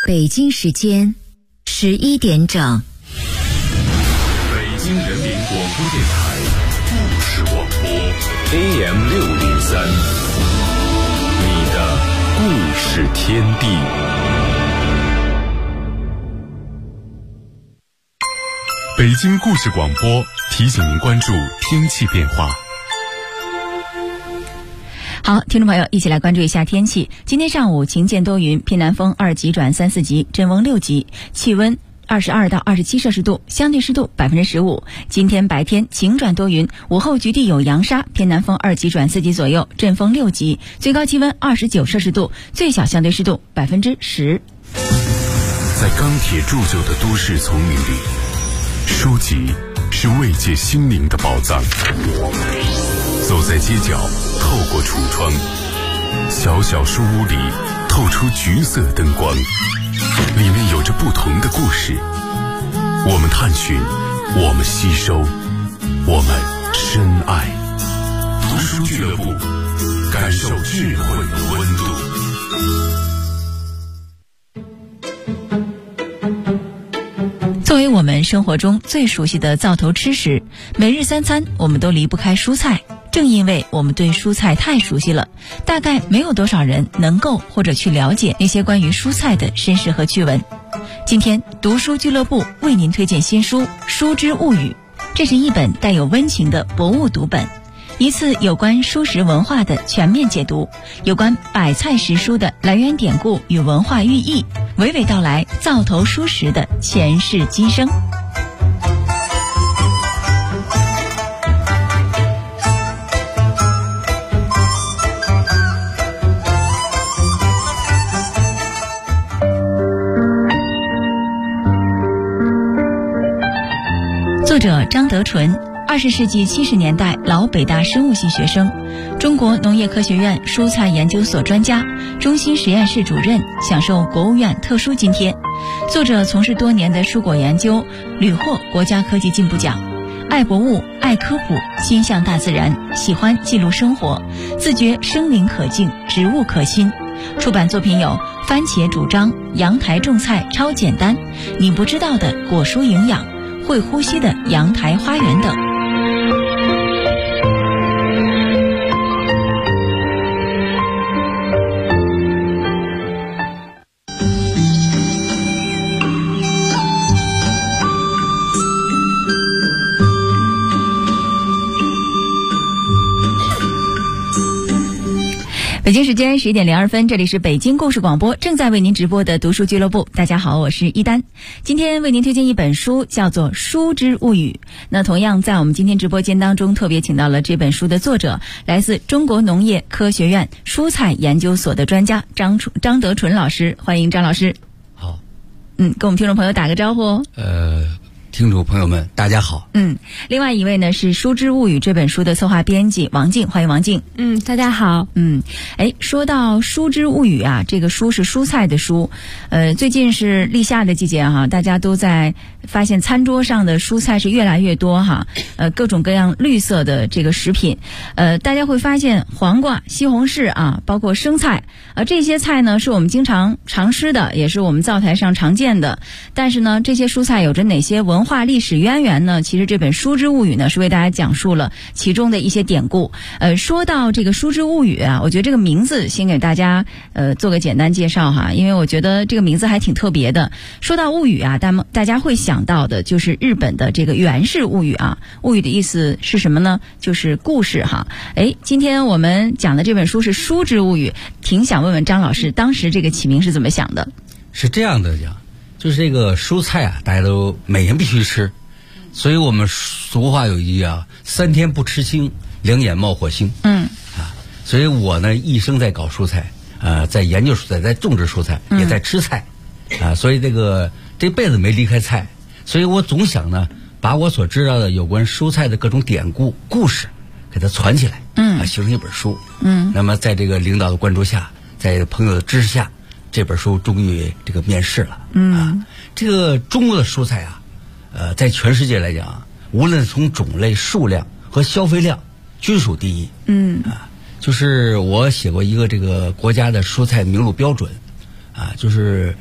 北京时间11点整。 北京人民广播电台故事广播 AM603， 你的故事天地。北京故事广播提醒您关注天气变化。 好，听众朋友，一起来关注一下天气。今天上午晴间多云，偏南风2级转3、4级，阵风6级，气温22到27摄氏度，相对湿度15%。今天白天晴转多云，午后局地有扬沙，偏南风2级转4级左右，阵风6级，最高气温29摄氏度，最小相对湿度10%。 在钢铁铸就的都市丛林里，书籍是慰藉心灵的宝藏。走在街角，透过橱窗，小小书屋里透出橘色灯光，里面有着不同的故事。我们探寻，我们吸收，我们深爱。读书俱乐部，感受智慧的温度。 作为我们生活中最熟悉的灶头吃食，每日3餐我们都离不开蔬菜。正因为我们对蔬菜太熟悉了，大概没有多少人能够或者去了解那些关于蔬菜的身世和趣闻。今天读书俱乐部为您推荐新书《蔬之物语》，这是一本带有温情的博物读本，一次有关蔬食文化的全面解读，有关百菜食蔬的来源典故与文化寓意，娓娓道来灶头蔬食的前世今生。作者张德纯，20世纪70年代老北大生物系学生，中国农业科学院蔬菜研究所专家，中心实验室主任，享受国务院特殊津贴。作者从事多年的蔬果研究，屡获国家科技进步奖。爱博物，爱科普，心向大自然，喜欢记录生活，自觉生灵可敬，植物可亲。出版作品有《番茄主张》《阳台种菜超简单》《你不知道的果蔬营养》会呼吸的阳台花园等。北京时间11点02分，这里是北京故事广播，正在为您直播的读书俱乐部。大家好，我是一丹。今天为您推荐一本书，叫做《蔬之物语》。那同样在我们今天直播间当中，特别请到了这本书的作者，来自中国农业科学院蔬菜研究所的专家张德纯老师，欢迎张老师。 好， 跟我们听众朋友打个招呼。 听众朋友们大家好。 另外一位呢是《蔬之物语》这本书的策划编辑王静，欢迎王静。 大家好。 说到《蔬之物语》啊，这个蔬是蔬菜的蔬，最近是立夏的季节哈，大家都在发现餐桌上的蔬菜是越来越多哈，各种各样绿色的这个食品，大家会发现黄瓜、西红柿啊，包括生菜，这些菜呢是我们经常吃的，也是我们灶台上常见的。但是呢，这些蔬菜有着哪些文化历史渊源呢？其实这本《蔬之物语》呢是为大家讲述了其中的一些典故。说到这个《蔬之物语》啊，我觉得这个名字先给大家做个简单介绍哈，因为我觉得这个名字还挺特别的。说到物语啊，大家会想到的就是日本的这个源氏物语啊。物语的意思是什么呢？就是故事哈。今天我们讲的这本书是《蔬之物语》，挺想问问张老师，当时这个起名是怎么想的？ 是这样的讲，就是这个蔬菜啊，大家都每天必须吃，所以我们俗话有一句啊，3天不吃青，两眼冒火星。所以我呢一生在搞蔬菜，在研究蔬菜，在种植蔬菜，也在吃菜，所以这辈子没离开菜，所以我总想呢，把我所知道的有关蔬菜的各种典故、故事，给它传起来，形成一本书。那么在这个领导的关注下，在朋友的支持下，这本书终于这个面世了。这个中国的蔬菜啊，在全世界来讲，无论从种类、数量和消费量，均属第一。就是我写过一个这个国家的蔬菜名录标准，就是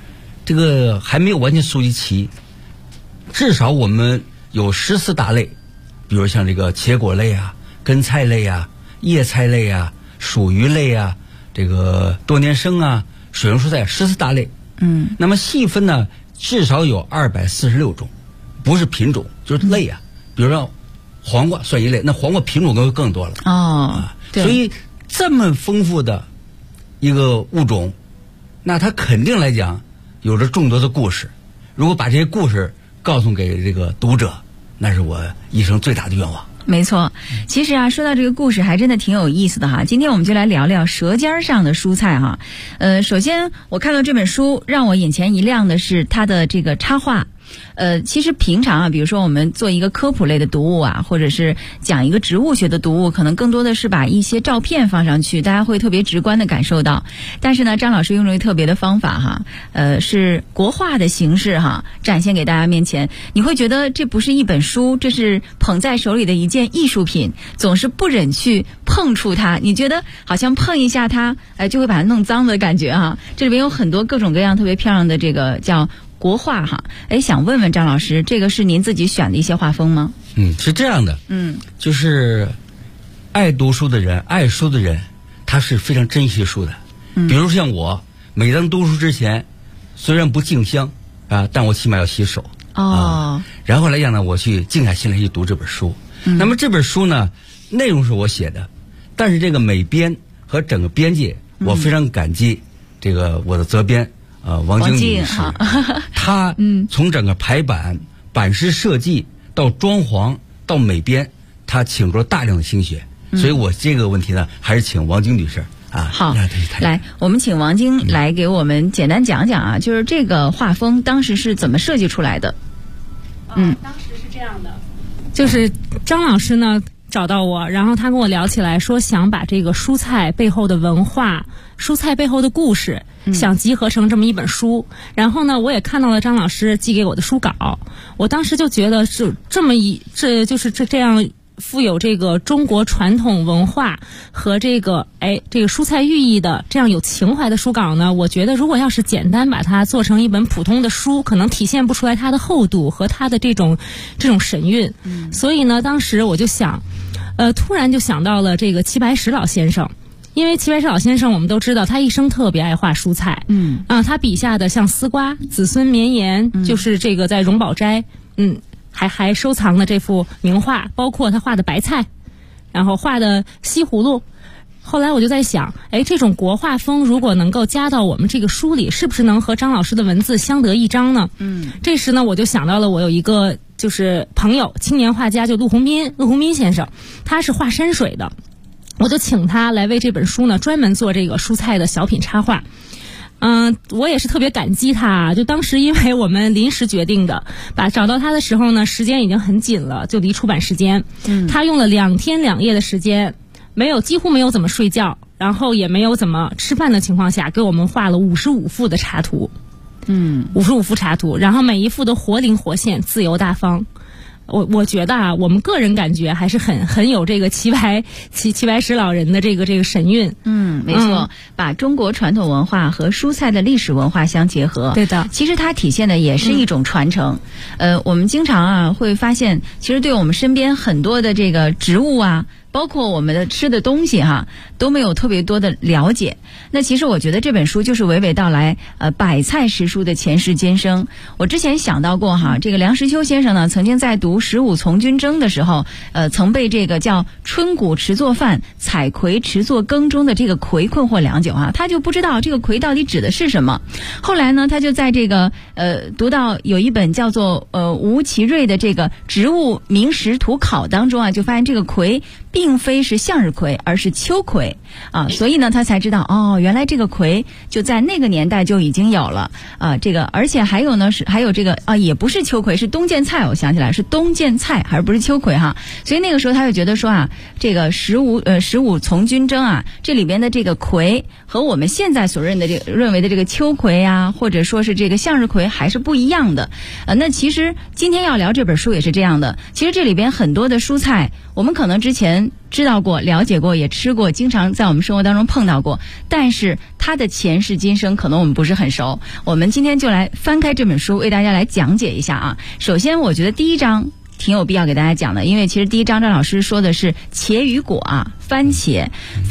这个还没有完全收集齐，至少我们有14大类，比如像这个茄果类啊、根菜类啊、叶菜类啊、薯鱼类啊、这个多年生啊、水溶蔬菜14大类。那么细分呢，至少有246种，不是品种就是类啊。比如说黄瓜算一类，那黄瓜品种更多了所以这么丰富的一个物种，那它肯定来讲有着众多的故事。如果把这些故事告诉给这个读者，那是我一生最大的愿望。 没错，其实啊，说到这个故事还真的挺有意思的哈。今天我们就来聊聊舌尖上的蔬菜哈。首先我看到这本书让我眼前一亮的是它的这个插画。其实平常啊，比如说我们做一个科普类的读物啊，或者是讲一个植物学的读物，可能更多的是把一些照片放上去，大家会特别直观的感受到。但是呢，张老师用了一个特别的方法哈，是国画的形式哈，展现给大家面前。你会觉得这不是一本书，这是捧在手里的一件艺术品，总是不忍去碰触它。你觉得好像碰一下它，就会把它弄脏的感觉哈。这里边有很多各种各样特别漂亮的这个叫国画哈，想问问张老师，这个是您自己选的一些画风吗？ 是这样的，就是爱读书的人、爱书的人，他是非常珍惜书的。比如像我，每当读书之前，虽然不敬香啊，但我起码要洗手然后来讲呢，我去静下心来去读这本书。那么这本书呢，内容是我写的，但是这个美编和整个编辑，我非常感激这个我的责编。王晶女士，她从整个排版、版式设计到装潢到美编，她倾注了大量的心血。所以我这个问题呢，还是请王晶女士好，来，我们请王晶来给我们简单讲讲啊，就是这个画风当时是怎么设计出来的？ 当时是这样的，就是张老师呢找到我，然后他跟我聊起来，说想把这个蔬菜背后的文化、蔬菜背后的故事，想集合成这么一本书。然后呢，我也看到了张老师寄给我的书稿，我当时就觉得是这就是这样富有这个中国传统文化和这个蔬菜寓意的这样有情怀的书稿呢，我觉得如果要是简单把它做成一本普通的书，可能体现不出来它的厚度和它的这种神韵。所以呢，当时我就想，突然就想到了这个齐白石老先生。因为齐白石老先生我们都知道他一生特别爱画蔬菜，他笔下的像丝瓜、子孙绵延，就是这个在荣宝斋还收藏了这幅名画，包括他画的白菜，然后画的西葫芦。后来我就在想，这种国画风如果能够加到我们这个书里，是不是能和张老师的文字相得益彰呢？这时呢，我就想到了我有一个就是朋友，青年画家，就陆鸿斌先生，他是画山水的，我就请他来为这本书呢专门做这个蔬菜的小品插画。我也是特别感激他，就当时因为我们临时决定的，找到他的时候呢，时间已经很紧了，就离出版时间。他用了2天2夜的时间，几乎没有怎么睡觉，然后也没有怎么吃饭的情况下，给我们画了55幅的插图。55幅插图，然后每一幅都活灵活现，自由大方。我觉得我们个人感觉还是很有这个齐白石老人的这个神韵。 没错，把中国传统文化和蔬菜的历史文化相结合。 对的， 其实它体现的也是一种传承。我们经常会发现，其实对我们身边很多的这个植物啊，包括我们的吃的东西都没有特别多的了解。那其实我觉得这本书就是娓娓道来百菜识书的前世今生。我之前想到过这个梁实秋先生呢，曾经在读《十五从军征》的时候，曾被这个叫春谷迟做饭，采葵迟做羹中的这个葵困惑良久他就不知道这个葵到底指的是什么。后来呢，他就在这个读到有一本叫做吴其瑞的这个植物名实图考当中就发现这个葵并非是向日葵，而是秋葵所以呢他才知道原来这个葵就在那个年代就已经有了这个，而且还有这个也不是秋葵，是冬见菜，我想起来是冬见菜，还是不是秋葵所以那个时候他就觉得说这个十五从军征这里边的这个葵和我们现在所认为的这个秋葵或者说是这个向日葵还是不一样的。那其实今天要聊这本书也是这样的，其实这里边很多的蔬菜我们可能之前前知道过、了解过，也吃过，经常在我们生活当中碰到过，但是它的前世今生可能我们不是很熟。我们今天就来翻开这本书，为大家来讲解一下啊。首先，我觉得第一章挺有必要给大家讲的，因为其实第一章张老师说的是茄与果啊，番茄，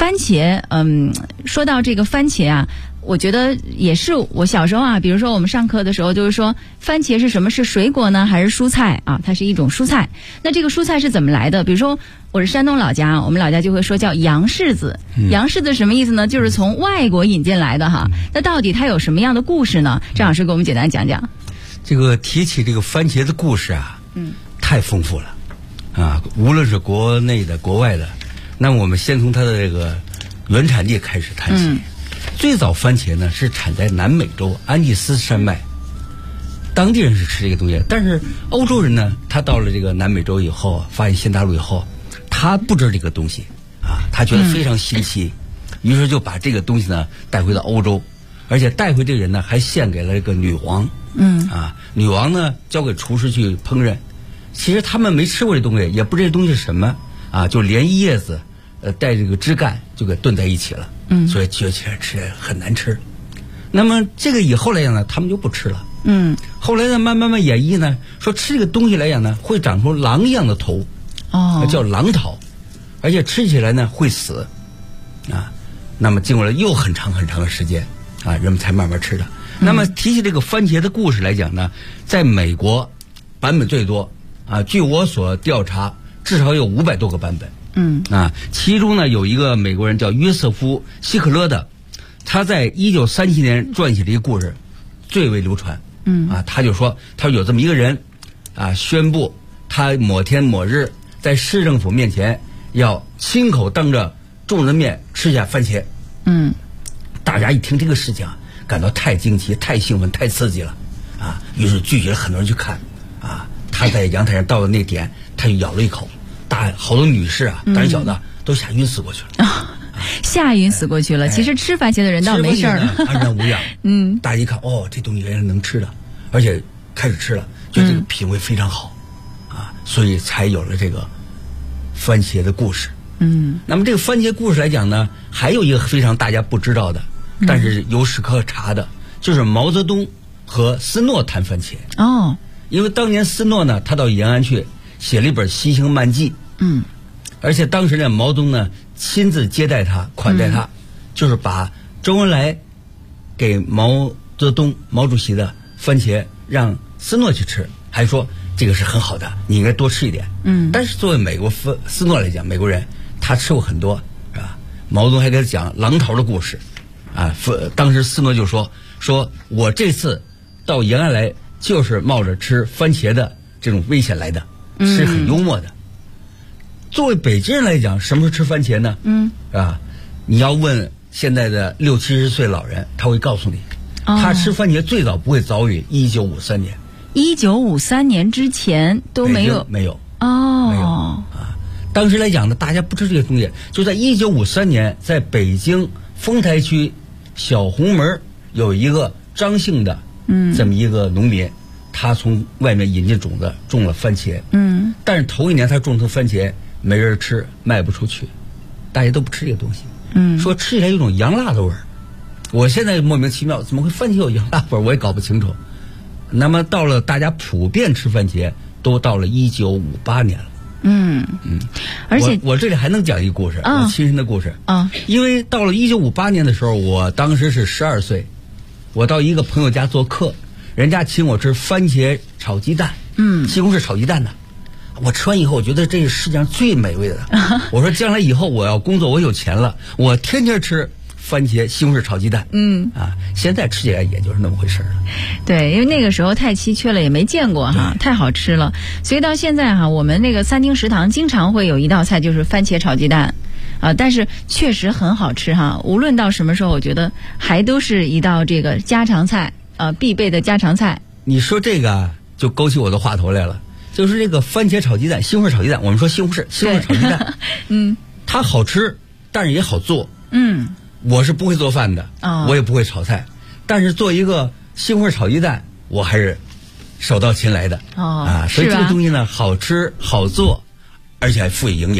说到这个番茄啊，我觉得也是我小时候啊，比如说我们上课的时候就是说，番茄是什么？是水果呢，还是蔬菜啊？它是一种蔬菜。那这个蔬菜是怎么来的？比如说我是山东老家，我们老家就会说叫洋柿子。洋柿子什么意思呢？就是从外国引进来的哈。那到底它有什么样的故事呢？张老师给我们简单讲讲。 这个提起这个番茄的故事啊，太丰富了啊！无论是国内的、国外的，那我们先从它的这个原产地开始谈起。最早番茄呢是产在南美洲安第斯山脉，当地人是吃这个东西，但是欧洲人呢，他到了这个南美洲以后，发现新大陆以后，他不知道这个东西啊，他觉得非常新奇，于是就把这个东西呢带回到欧洲，而且带回这个人呢还献给了这个女王。女王呢交给厨师去烹饪，其实他们没吃过这东西，也不知道这东西是什么啊，就连叶子带这个枝干就给炖在一起了。所以觉起来吃很难吃。那么这个以后来讲呢，他们就不吃了。后来呢，慢慢演绎呢，说吃这个东西来讲呢，会长出狼一样的头，叫狼桃，而且吃起来呢会死啊。那么经过了又很长的时间啊，人们才慢慢吃的。那么提起这个番茄的故事来讲呢，在美国版本最多啊，据我所调查，至少有500多个版本。其中呢有一个美国人叫约瑟夫·希克勒的，他在1937年撰写了一个故事，最为流传。他就说，他说有这么一个人啊，宣布他某天某日在市政府面前要亲口当着众人面吃下番茄。大家一听这个事情啊，感到太惊奇、太兴奋、太刺激了啊，于是聚集了很多人去看啊。他在阳台上到了那点，他就咬了一口。好多女士啊，胆小的都吓晕死过去了， 吓晕死过去了。其实吃番茄的人倒没事了， 安然无恙。大家一看，这东西原来能吃的，而且开始吃了，觉得这个品味非常好啊，所以才有了这个番茄的故事。那么这个番茄故事来讲呢，还有一个非常大家不知道的，但是有史可查的，就是毛泽东和斯诺谈番茄。因为当年斯诺呢，他到延安去写了一本《西行漫记》。而且当时呢，毛泽东呢亲自接待他、款待他，就是把周恩来给毛泽东、毛主席的番茄让斯诺去吃，还说这个是很好的，你应该多吃一点。但是作为斯诺来讲，美国人他吃过很多，是吧？毛泽东还给他讲狼桃的故事，啊，当时斯诺就说我这次到延安来就是冒着吃番茄的这种危险来的，是很幽默的。作为北京人来讲，什么时候吃番茄呢？你要问现在的60、70岁老人，他会告诉你，他吃番茄最早不会早于1953年。 1953年之前都没有？ 没有啊。当时来讲呢，大家不知这个东西，就在1953年，在北京丰台区小红门有一个张姓的这么一个农民，他从外面引进种子种了番茄。但是头一年他种成番茄没人吃，卖不出去，大家都不吃这个东西。说吃起来有种洋辣的味儿。我现在莫名其妙，怎么会番茄有洋辣味儿？我也搞不清楚。那么到了大家普遍吃番茄，都到了1958年了。 而且我这里还能讲一个故事，我亲身的故事。因为到了1958年的时候，我当时是12岁，我到一个朋友家做客，人家请我吃番茄炒鸡蛋，西红柿炒鸡蛋呢。我吃完以后，我觉得这是世界上最美味的。我说将来以后我要工作，我有钱了，我天天吃番茄西红柿炒鸡蛋。现在吃起来也就是那么回事了。 对，因为那个时候太稀缺了，也没见过哈，太好吃了。所以到现在哈，我们那个餐厅食堂经常会有一道菜就是番茄炒鸡蛋。但是确实很好吃哈，无论到什么时候，我觉得还都是一道这个家常菜，必备的家常菜。 你说这个就勾起我的话头来了。就是这个番茄炒鸡蛋、西红柿炒鸡蛋，我们说西红柿炒鸡蛋，它好吃，但是也好做。我是不会做饭的，我也不会炒菜，但是做一个西红柿炒鸡蛋，我还是手到擒来的。所以这个东西呢，好吃好做，而且还富有营养。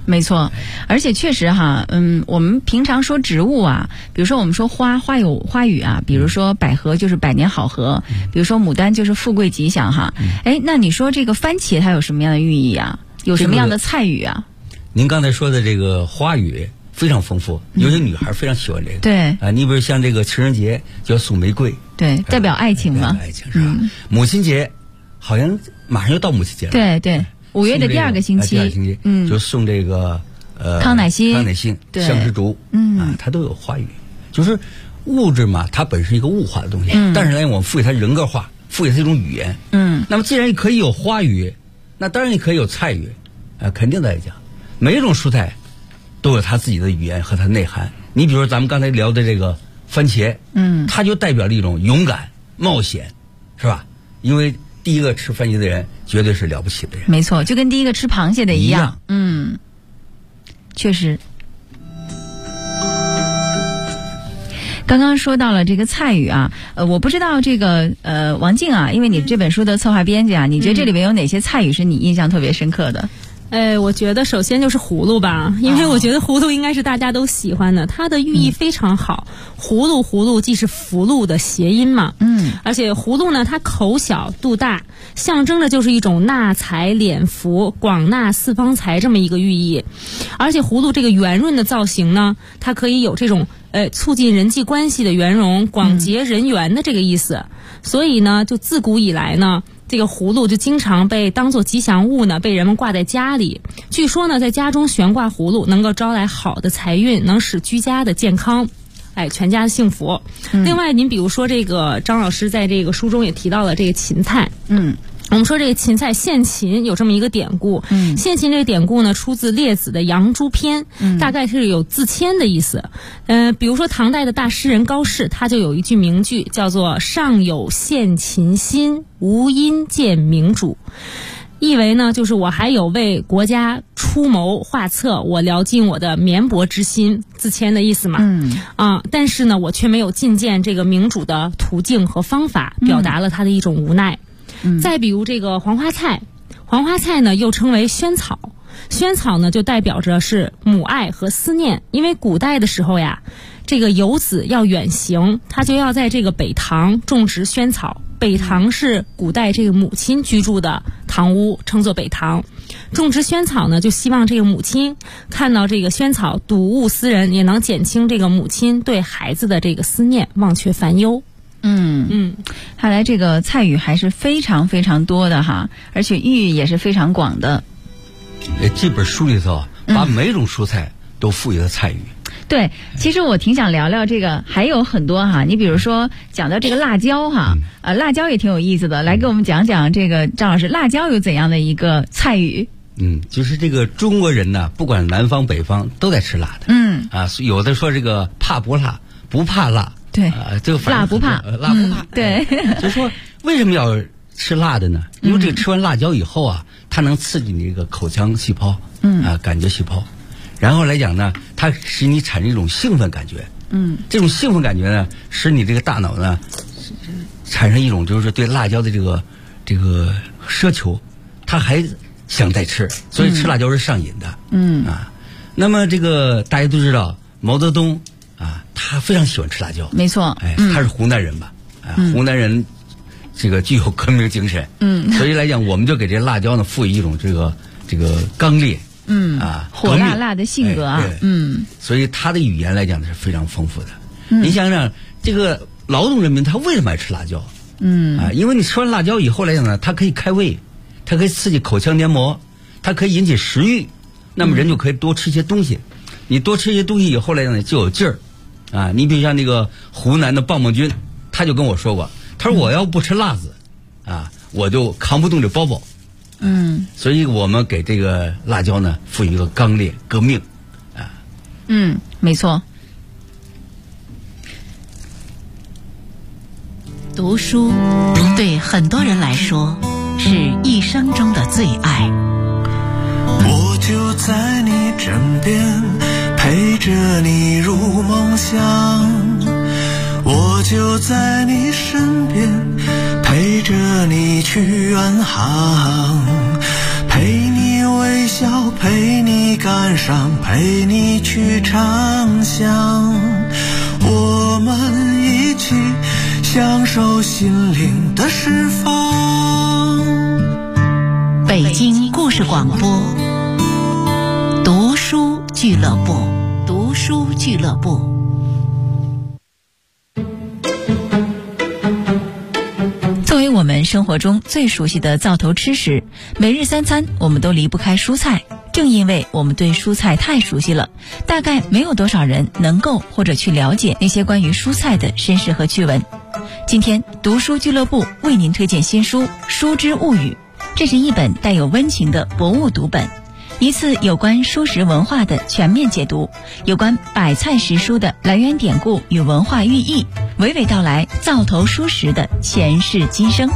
没错，而且确实哈，我们平常说植物啊，比如说我们说花有花语啊，比如说百合就是百年好合，比如说牡丹就是富贵吉祥哈。哎，那你说这个番茄它有什么样的寓意啊？有什么样的菜语啊？ 您刚才说的这个花语非常丰富，有些女孩非常喜欢这个。 对啊，你比如像这个情人节就要送玫瑰， 对，代表爱情嘛。 爱情是吧？母亲节好像马上就到母亲节了。 对对，5月的第2个星期， 就送这个康乃馨、 相思竹，它都有花语。就是物质嘛，它本身是一个物化的东西，但是呢，我们赋予它人格化，赋予它一种语言。那么既然可以有花语，那当然也可以有菜语，肯定的来讲，每一种蔬菜都有它自己的语言和它内涵。你比如说咱们刚才聊的这个番茄，它就代表了一种勇敢、冒险，是吧？因为第一个吃番茄的人绝对是了不起的人。 没错，就跟第一个吃螃蟹的一样。确实。刚刚说到了这个菜语啊，我不知道这个王静啊，因为你这本书的策划编辑啊，你觉得这里面有哪些菜语是你印象特别深刻的？ 我觉得首先就是葫芦吧，因为我觉得葫芦应该是大家都喜欢的，它的寓意非常好。葫芦既是福禄的谐音嘛，而且葫芦呢，它口小肚大，象征的就是一种纳财敛福、广纳四方财这么一个寓意。而且葫芦这个圆润的造型呢，它可以有这种促进人际关系的圆融、广结人缘的这个意思。所以呢，就自古以来呢，这个葫芦就经常被当作吉祥物呢，被人们挂在家里。据说呢，在家中悬挂葫芦能够招来好的财运，能使居家的健康，全家的幸福。另外，您比如说这个张老师在这个书中也提到了这个芹菜。我们说这个芹菜献芹有这么一个典故，献芹这个典故呢出自列子的《杨朱篇》，大概是有自谦的意思。比如说唐代的大诗人高适，他就有一句名句叫做"上有献芹心，无因见明主"，意为呢就是我还有为国家出谋划策，我聊尽我的绵薄之心，自谦的意思嘛。但是呢我却没有觐见这个明主的途径和方法，表达了他的一种无奈。再比如这个黄花菜，黄花菜呢又称为萱草，萱草呢就代表着是母爱和思念。因为古代的时候呀，这个游子要远行，他就要在这个北堂种植萱草。北堂是古代这个母亲居住的堂屋，称作北堂。种植萱草呢，就希望这个母亲看到这个萱草睹物思人，也能减轻这个母亲对孩子的这个思念，忘却烦忧。 看来这个菜语还是非常非常多的哈，而且寓意也是非常广的。 这本书里头把每种蔬菜都赋予了菜语。 对，其实我挺想聊聊这个，还有很多哈。你比如说讲到这个辣椒哈，辣椒也挺有意思的，来给我们讲讲这个张老师，辣椒有怎样的一个菜语？ 就是这个中国人呢，不管南方北方都在吃辣的。有的说这个怕不辣，不怕辣。 对， 这个辣不怕， 辣不怕。 对， 就是说为什么要吃辣的呢？因为这个吃完辣椒以后啊，它能刺激你这个口腔细胞，感觉细胞，然后来讲呢，它使你产生一种兴奋感觉。这种兴奋感觉呢，使你这个大脑呢产生一种就是对辣椒的这个奢求，它还想再吃，所以吃辣椒是上瘾的。那么这个大家都知道毛泽东他非常喜欢吃辣椒。 没错。 他是湖南人吧？湖南人这个具有革命精神。所以来讲，我们就给这辣椒呢赋予一种这个刚烈。 火辣辣的性格啊。 所以他的语言来讲呢是非常丰富的。你想想，这个劳动人民他为什么爱吃辣椒？因为你吃完辣椒以后来讲呢，它可以开胃，它可以刺激口腔黏膜，它可以引起食欲，那么人就可以多吃一些东西。你多吃一些东西以后来讲呢，就有劲儿。你比如像那个湖南的棒棒军，他就跟我说过，他说我要不吃辣子，我就扛不动这包包。所以我们给这个辣椒呢赋予一个刚烈革命。 没错。 读书对很多人来说是一生中的最爱。 我就在你枕边，陪着你入梦乡，我就在你身边，陪着你去远航，陪你微笑，陪陪你感伤，陪你去畅想，我们一起享受心灵的释放。 北京故事广播，读书俱乐部，读书俱乐部。作为我们生活中最熟悉的灶头吃食，每日三餐我们都离不开蔬菜。正因为我们对蔬菜太熟悉了，大概没有多少人能够或者去了解那些关于蔬菜的身世和趣闻。今天读书俱乐部为您推荐新书《蔬之物语》，这是一本带有温情的博物读本，一次有关蔬食文化的全面解读，有关百菜食蔬的来源典故与文化寓意，娓娓道来灶头蔬食的前世今生。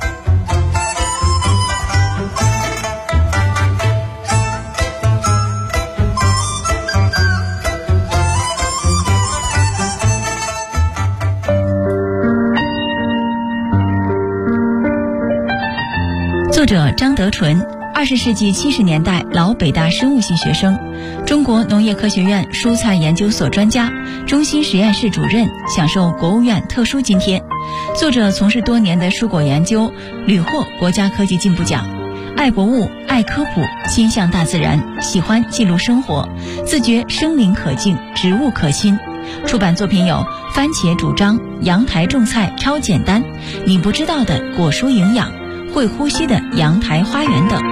作者张德纯，20世纪70年代老北大生物系学生，中国农业科学院蔬菜研究所专家，中心实验室主任，享受国务院特殊津贴。作者从事多年的蔬果研究，屡获国家科技进步奖。爱博物，爱科普，心向大自然，喜欢记录生活，自觉生灵可敬，植物可亲。出版作品有《番茄主张》《阳台种菜超简单》《你不知道的果蔬营养》《会呼吸的阳台花园》等。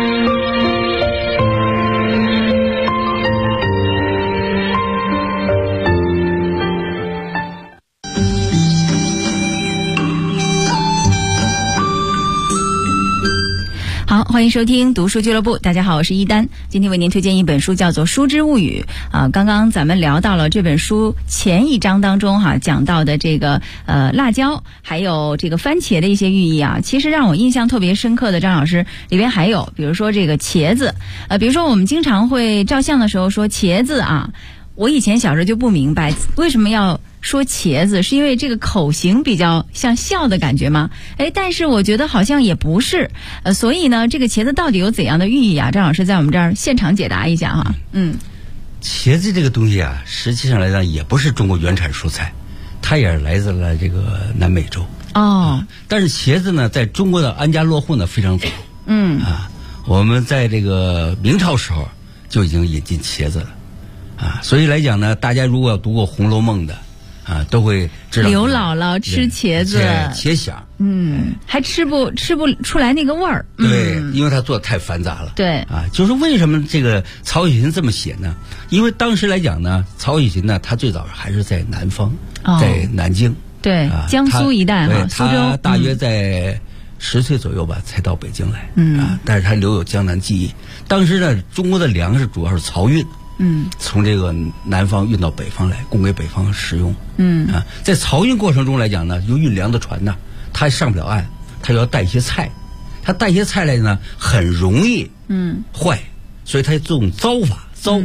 好，欢迎收听读书俱乐部。大家好，我是一丹。今天为您推荐一本书，叫做《蔬之物语》刚刚咱们聊到了这本书前一章当中讲到的这个辣椒还有这个番茄的一些寓意啊。其实让我印象特别深刻的，张老师，里边还有比如说这个茄子，比如说我们经常会照相的时候说茄子啊，我以前小时候就不明白为什么要说茄子，是因为这个口型比较像笑的感觉吗？但是我觉得好像也不是，所以呢，这个茄子到底有怎样的寓意啊？张老师在我们这儿现场解答一下哈。 茄子这个东西啊，实际上来讲也不是中国原产蔬菜，它也是来自了这个南美洲。但是茄子呢，在中国的安家落户呢非常早。我们在这个明朝时候就已经引进茄子了。所以来讲呢，大家如果要读过《红楼梦》的都会知道刘姥姥吃茄子， 茄鲞， 还吃不出来那个味儿。 对，因为它做的太繁杂了。 对就是为什么这个曹雪芹这么写呢？因为当时来讲呢，曹雪芹呢，他最早还是在南方，在南京， 对，江苏一带苏州， 他大约在10岁左右吧，才到北京来。但是他留有江南记忆。当时呢，中国的粮食主要是漕运。从这个南方运到北方来，供给北方使用。在漕运过程中来讲呢，由运粮的船呢，它上不了岸，它要带一些菜，它带一些菜来呢，很容易坏，所以它用糟法，糟。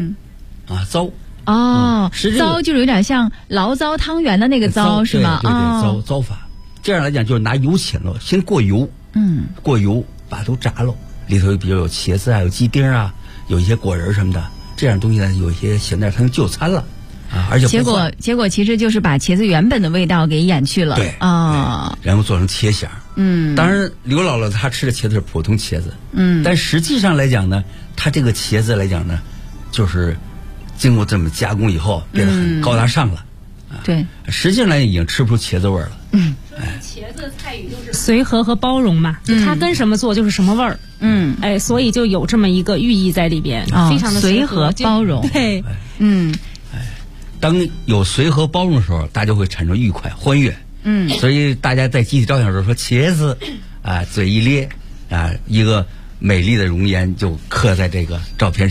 糟就是有点像醪糟汤圆的那个糟是吗？ 对，糟法。这样来讲就是拿油潜了，先过油，过油把它都炸了，里头比如有茄子啊，有鸡丁啊，有一些果仁什么的。这样东西呢，有一些咸淡，它能就餐了而且结果其实就是把茄子原本的味道给掩去了。 对然后做成茄鲞。当然刘姥姥她吃的茄子是普通茄子。但实际上来讲呢，她这个茄子来讲呢，就是经过这么加工以后变得很高大上了。 对， 实际上来已经吃不出茄子味儿了。 茄子菜语就是随和和包容嘛，它跟什么做就是什么味儿。所以就有这么一个寓意在里边，非常的随和包容。 对， 当有随和包容的时候，大家会产生愉快欢悦。所以大家在集体照相的时候说茄子嘴一咧一个美丽的容颜就刻在这个照片上了。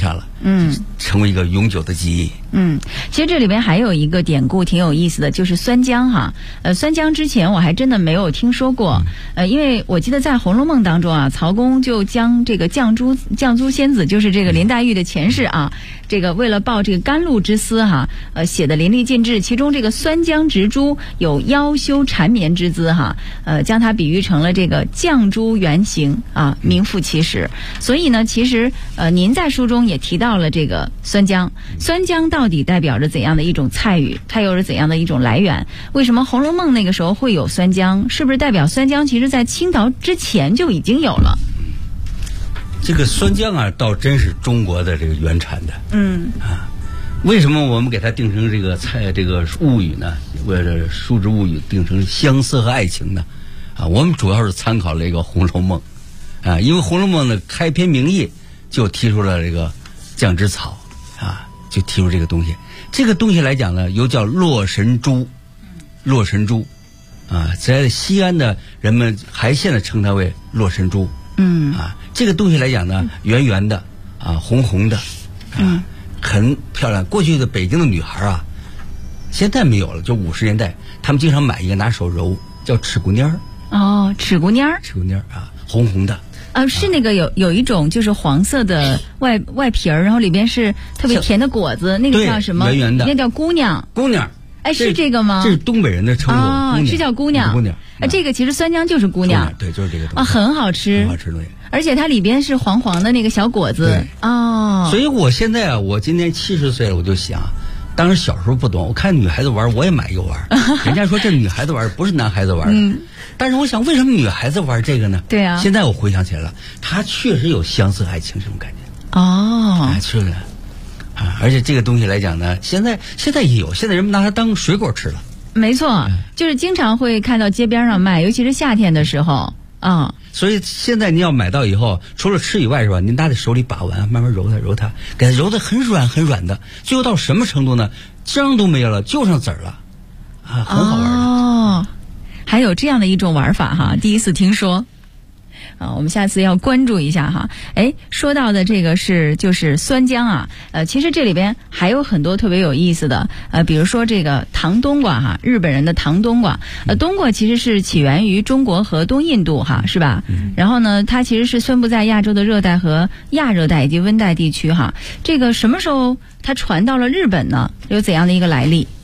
成为一个永久的记忆。 其实这里边还有一个典故挺有意思的，就是酸浆哈。酸浆之前我还真的没有听说过。因为我记得在《红楼梦》当中啊，曹公就将这个绛珠仙子，就是这个林黛玉的前世啊，这个为了报这个甘露之思哈，写的淋漓尽致。其中这个酸浆植株有夭羞缠绵之姿哈，将它比喻成了这个绛珠原型啊，名副其实。所以呢，其实您在书中也提到了这个酸浆，酸浆到底代表着怎样的一种菜语？它又是怎样的一种来源？为什么《红楼梦》那个时候会有酸浆？是不是代表酸浆其实在清朝之前就已经有了？ 这个酸浆啊，倒真是中国的这个原产的。为什么我们给它定成这个这个物语呢？为了书之物语定成相思和爱情呢？我们主要是参考了一个《红楼梦》因为《红楼梦》的开篇名义就提出了这个酱汁草就提出这个东西。这个东西来讲呢，又叫洛神珠，洛神珠在西安的人们还现在称它为洛神珠。这个东西来讲呢，圆圆的红红的很漂亮。过去的北京的女孩现在没有了，就50年代，他们经常买一个拿手揉，叫齿骨蔫儿。 齿骨蔫儿， 齿骨蔫儿红红的。 是那个有一种就是黄色的外皮儿，然后里边是特别甜的果子，那个叫什么？ 圆圆的， 那叫姑娘。 姑娘， 是这个吗？ 这是东北人的称呼。 是叫姑娘。 姑娘。 这个其实酸浆就是姑娘。 对，就是这个东西。 很好吃。 很好吃的。 而且它里边是黄黄的那个小果子。 所以我现在我今年70岁了，我就想，当时小时候不懂，我看女孩子玩，我也买一个玩。人家说这女孩子玩不是男孩子玩的。但是我想，为什么女孩子玩这个呢？ 对啊。 现在我回想起来了，它确实有相思爱情这种感觉。是的。而且这个东西来讲呢，现在也有，现在人们拿它当水果吃了。 没错，就是经常会看到街边上卖，尤其是夏天的时候所以现在你要买到以后，除了吃以外是吧？您拿在手里把玩，慢慢揉它，给它揉得很软很软的，最后到什么程度呢？浆都没有了，就剩籽儿了，很好玩的。 还有这样的一种玩法哈，第一次听说。我们下次要关注一下哈。说到的这个就是酸浆其实这里边还有很多特别有意思的比如说这个糖冬瓜日本人的糖冬瓜。冬瓜其实是起源于中国和东印度是吧？然后呢，它其实是分布在亚洲的热带和亚热带以及温带地区这个什么时候它传到了日本呢？有怎样的一个来历？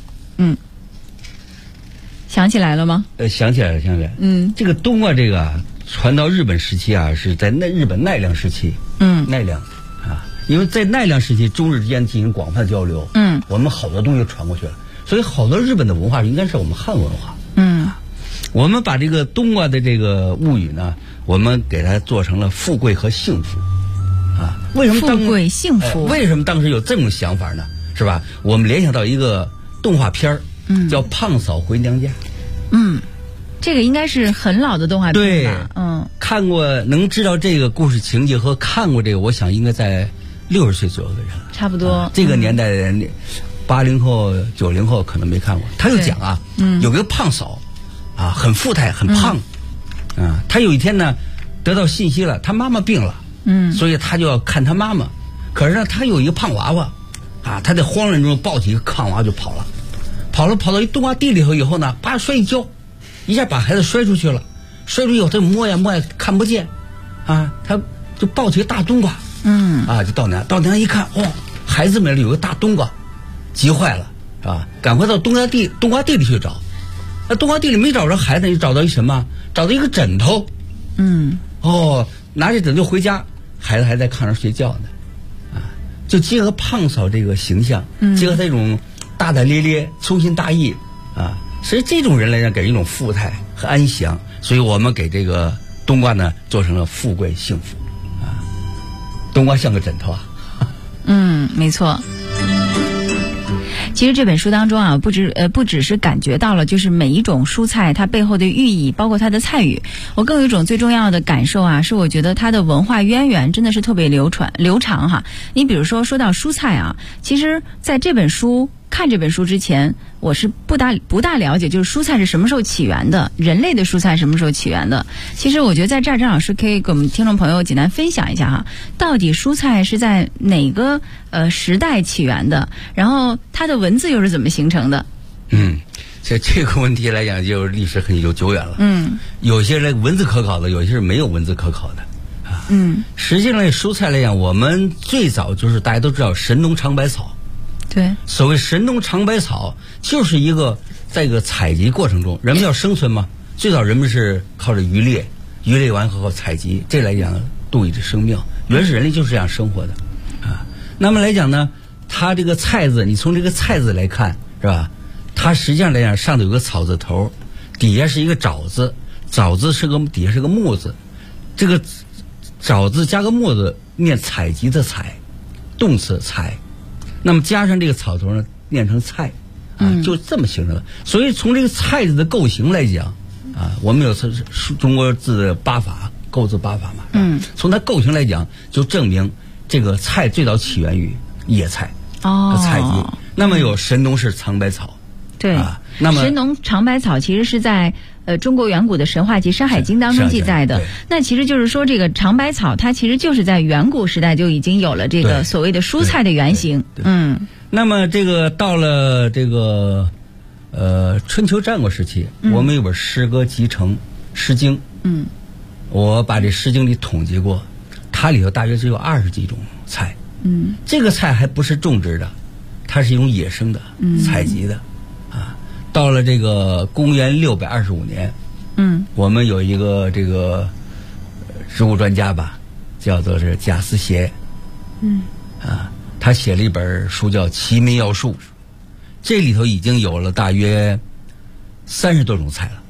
想起来了吗？ 想起来了。这个冬瓜这个传到日本时期是在日本奈良时期。奈良因为在奈良时期中日之间进行广泛交流。我们好多东西传过去了，所以好多日本的文化应该是我们汉文化。我们把这个冬瓜的这个物语呢，我们给它做成了富贵和幸福为什么富贵幸福？ 为什么当时有这种想法呢？是吧？我们联想到一个动画片叫《胖嫂回娘家》。 这个应该是很老的动画片吧？ 看过，能知道这个故事情节和看过这个，我想应该在60岁左右的人了。 差不多。 这个年代的人，80后、90后可能没看过。他就讲有个胖嫂很富态，很胖他有一天呢，得到信息了，他妈妈病了，所以他就要看他妈妈。可是呢，他有一个胖娃娃他在慌乱中抱起一个胖娃娃就跑到一冬瓜地里头以后呢，啪摔一跤，一下把孩子摔出去了。摔出以后，他摸呀看不见他就抱起个大冬瓜就到娘一看，孩子没了，有个大冬瓜，急坏了赶快到冬瓜地里去找。那冬瓜地里没找着孩子，你找到一什么？找到一个枕头。拿着枕头回家，孩子还在炕上睡觉呢就结合胖嫂这个形象，结合他这种大大咧咧、粗心大意所以这种人来讲给人一种富态和安详，所以我们给这个冬瓜呢做成了富贵幸福冬瓜像个枕头没错。其实这本书当中不只是感觉到了就是每一种蔬菜它背后的寓意，包括它的菜语。我更有一种最重要的感受是我觉得它的文化渊源真的是特别流长你比如说到蔬菜其实在这本书看看这本书之前，我是不大了解，就是蔬菜是什么时候起源的，人类的蔬菜什么时候起源的。其实我觉得在这儿，张老师可以给我们听众朋友简单分享一下哈，到底蔬菜是在哪个时代起源的，然后它的文字又是怎么形成的？ 这个问题来讲，就历史很久远了。有些人文字可考的，有些是没有文字可考的。实际上蔬菜来讲，我们最早就是大家都知道神农尝百草。 对， 所谓神农尝百草，就是一个在一个采集过程中，人们要生存嘛。最早人们是靠着渔猎完后采集，这来讲度一生命。原始人类就是这样生活的啊。那么来讲呢，它这个菜字，你从这个菜字来看，是吧？它实际上来讲，上头有个草字头，底下是一个沼字，沼字底下是个木字，这个沼字加个木字，念采集的采，动词采。那么加上这个草头呢，念成菜，就这么形成的。所以从这个菜字的构型来讲，我们有中国字的8法，构字8法嘛。从它构型来讲，就证明这个菜最早起源于野菜采集。那么有神农氏尝百草。 对，那么神农尝百草其实是在中国远古的神话集《山海经》当中记载的。那其实就是说，这个尝百草它其实就是在远古时代就已经有了这个所谓的蔬菜的原型。 那么这个到了这个春秋战国时期，我们有本诗歌集成《诗经》。我把这《诗经》里统计过，它里头大约只有20几种菜。这个菜还不是种植的，它是一种野生的采集的。到了这个公元625年，我们有一个这个植物专家吧，叫做是贾思勰，他写了一本书叫《齐民要术》，这里头已经有了大约30多种菜了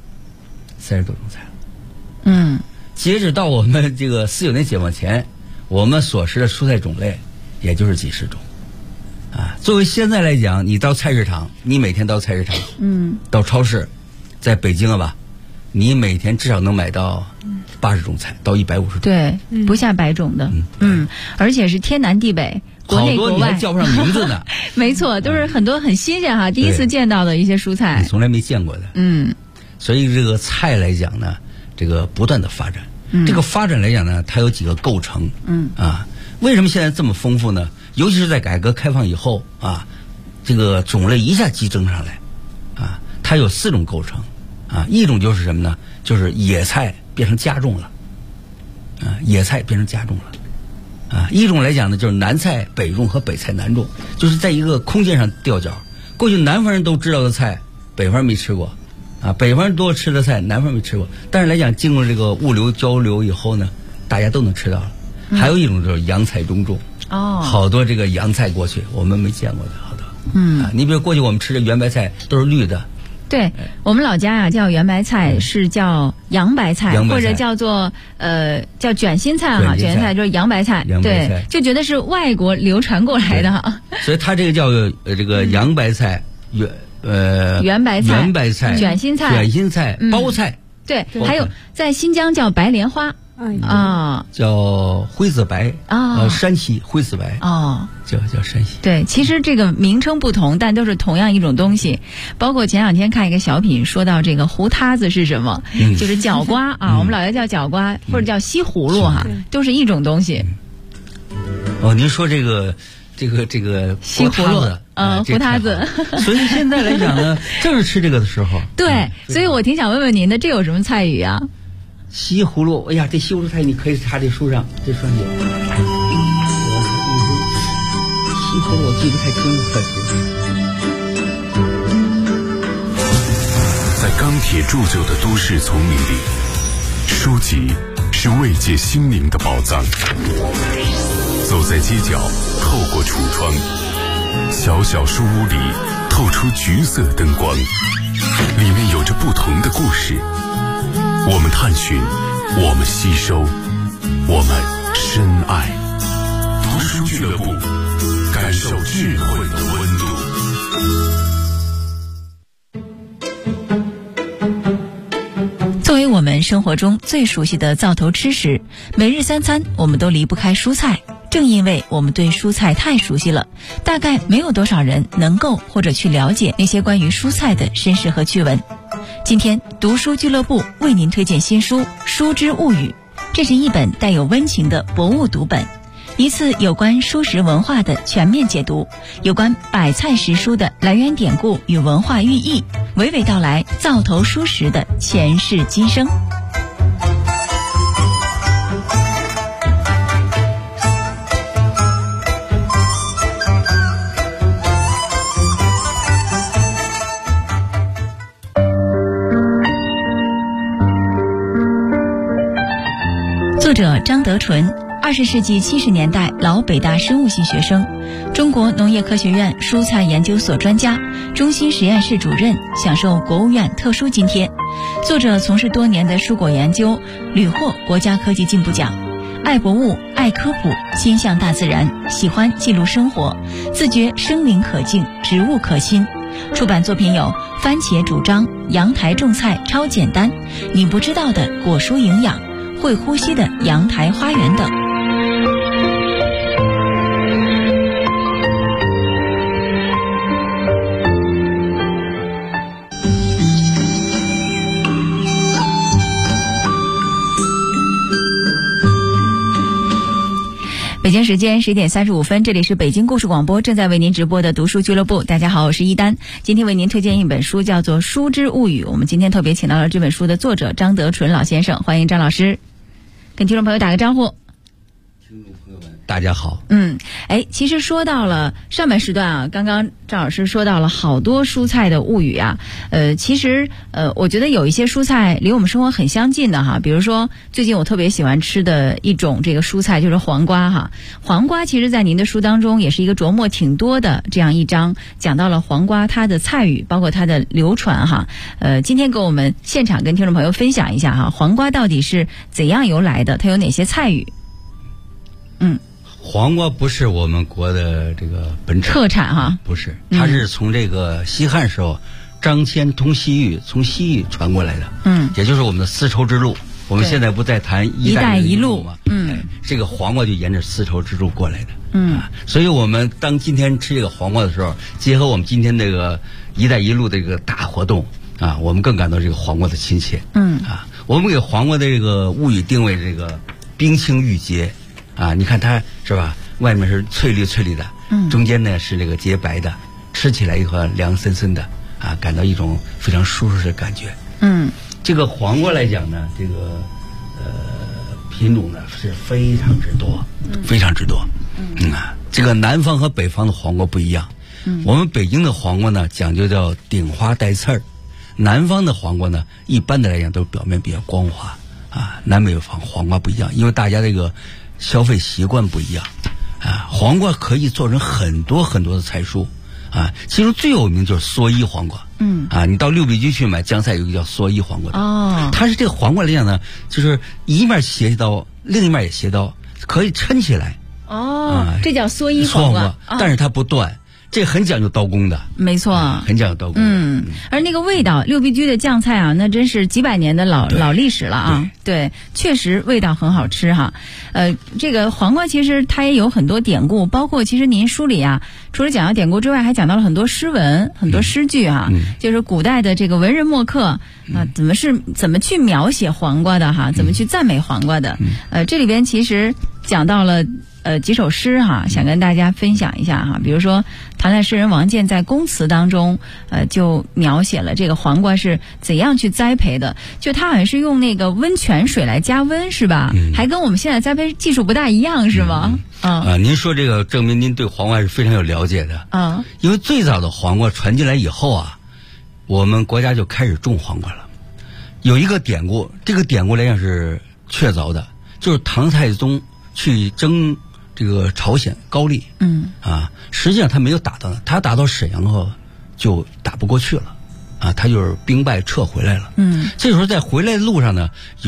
，30多种菜了。截止到我们这个49年解放前，我们所食的蔬菜种类也就是几十种。作为现在来讲，你到菜市场，你每天到菜市场，到超市，在北京吧，你每天至少能买到80种菜到150种， 对，不下100种的，而且是天南地北，国内国外， 好多你还叫不上名字呢。 没错，都是很多很新鲜哈，第一次见到的一些蔬菜， 你从来没见过的。所以这个菜来讲呢，这个不断的发展，这个发展来讲呢，它有几个构成。为什么现在这么丰富呢？尤其是在改革开放以后这个种类一下激增上来它有4种构成一种就是什么呢？就是野菜变成加重了野菜变成加重了一种来讲呢，就是南菜北种和北菜南种，就是在一个空间上调脚。过去南方人都知道的菜，北方人没吃过北方人多吃的菜，南方人没吃过。但是来讲，经过这个物流交流以后呢，大家都能吃到了。还有一种就是洋菜中种。好多这个洋菜过去我们没见过的好多。你比如过去我们吃的圆白菜都是绿的。 对，我们老家叫圆白菜是叫洋白菜，或者叫做叫卷心菜卷心菜就是洋白菜。对，就觉得是外国流传过来的所以它这个叫这个洋白菜、 圆白菜、卷心菜、 包菜。 对，还有在新疆叫白莲花。 叫灰子白山西灰子白叫山西。 对，其实这个名称不同，但都是同样一种东西。包括前2天看一个小品，说到这个胡塌子是什么，就是角瓜我们老家叫角瓜，或者叫西葫芦都是一种东西。 您说这个西葫芦胡塌子。 所以现在来讲呢，正是吃这个的时候。 对，所以我挺想问问您的，这有什么菜语啊？ 西葫芦，哎呀，这西葫芦菜你可以查这书上，这书上有。西葫芦我记不太清了。在钢铁铸就的都市丛林里，书籍是慰藉心灵的宝藏。走在街角，透过橱窗，小小书屋里透出橘色灯光，里面有着不同的故事。我们探寻，我们吸收，我们深爱。读书俱乐部，感受智慧的温度。作为我们生活中最熟悉的灶头吃食，每日3餐我们都离不开蔬菜。 正因为我们对蔬菜太熟悉了，大概没有多少人能够或者去了解那些关于蔬菜的身世和趣闻。今天读书俱乐部为您推荐新书《蔬之物语》，这是一本带有温情的博物读本，一次有关蔬食文化的全面解读，有关百菜食蔬的来源典故与文化寓意，娓娓道来灶头蔬食的前世今生。作者张德纯，20世纪70年代老北大生物系学生，中国农业科学院蔬菜研究所专家，中心实验室主任，享受国务院特殊津贴。作者从事多年的蔬果研究，屡获国家科技进步奖。爱博物，爱科普，心向大自然，喜欢记录生活，自觉生灵可敬，植物可亲。出版作品有《番茄主张》《阳台种菜超简单》《你不知道的果蔬营养》《会呼吸的阳台花园》等。北京时间11点35分，这里是北京故事广播，正在为您直播的读书俱乐部。大家好，我是一丹，今天为您推荐一本书，叫做《蔬之物语》。我们今天特别请到了这本书的作者张德纯老先生，欢迎张老师，跟听众朋友打个招呼。 听众朋友们，大家好。 其实说到了上半时段啊，刚刚张老师说到了好多蔬菜的物语啊，其实我觉得有一些蔬菜离我们生活很相近的哈，比如说最近我特别喜欢吃的一种这个蔬菜就是黄瓜哈。黄瓜其实在您的书当中也是一个琢磨挺多的这样一章，讲到了黄瓜它的菜语，包括它的流传哈。今天给我们现场跟听众朋友分享一下哈，黄瓜到底是怎样由来的，它有哪些菜语？ 黄瓜不是我们国的这个本产特产哈， 不是，它是从这个西汉时候张骞通西域，从西域传过来的，也就是我们的丝绸之路。我们现在不在谈一带一路吗？这个黄瓜就沿着丝绸之路过来的，所以我们当今天吃这个黄瓜的时候，结合我们今天这个一带一路的这个大活动啊，我们更感到这个黄瓜的亲切。我们给黄瓜的这个物语定位这个冰清玉洁。你看它是吧？外面是翠绿翠绿的，中间呢是这个洁白的，吃起来以后凉森森的感到一种非常舒适的感觉。这个黄瓜来讲呢，这个品种呢是非常之多，非常之多。这个南方和北方的黄瓜不一样。我们北京的黄瓜呢讲究叫顶花带刺儿，南方的黄瓜呢一般的来讲都表面比较光滑南北方黄瓜不一样，因为大家这个消费习惯不一样黄瓜可以做成很多很多的菜蔬其中最有名就是蓑衣黄瓜。你到六必居去买江菜有一个叫蓑衣黄瓜的它是这个黄瓜来讲呢，就是一面斜刀，另一面也斜刀，可以抻起来这叫蓑衣黄瓜， 但是它不断。这很讲究刀工的， 没错， 很讲究刀工的。 而那个味道，六必居的酱菜啊，那真是几百年的老历史了啊。对，确实味道很好吃哈。这个黄瓜其实它也有很多典故，包括其实您书里啊，除了讲到典故之外，还讲到了很多诗文、很多诗句哈。就是古代的这个文人墨客怎么去描写黄瓜的哈，怎么去赞美黄瓜的。这里边其实讲到了几首诗哈，想跟大家分享一下哈。比如说唐代诗人王建在《宫词》当中就描写了这个黄瓜是怎样去栽培的，就他好像是用那个温泉水来加温是吧？还跟我们现在栽培技术不大一样是吗？ 您说这个证明您对黄瓜是非常有了解的因为最早的黄瓜传进来以后我们国家就开始种黄瓜了。有一个典故，这个典故来讲是确凿的，就是唐太宗去征这个朝鲜高丽，实际上他没有打到那，他打到沈阳后就打不过去了，他就是兵败撤回来了。这时候在回来的路上呢，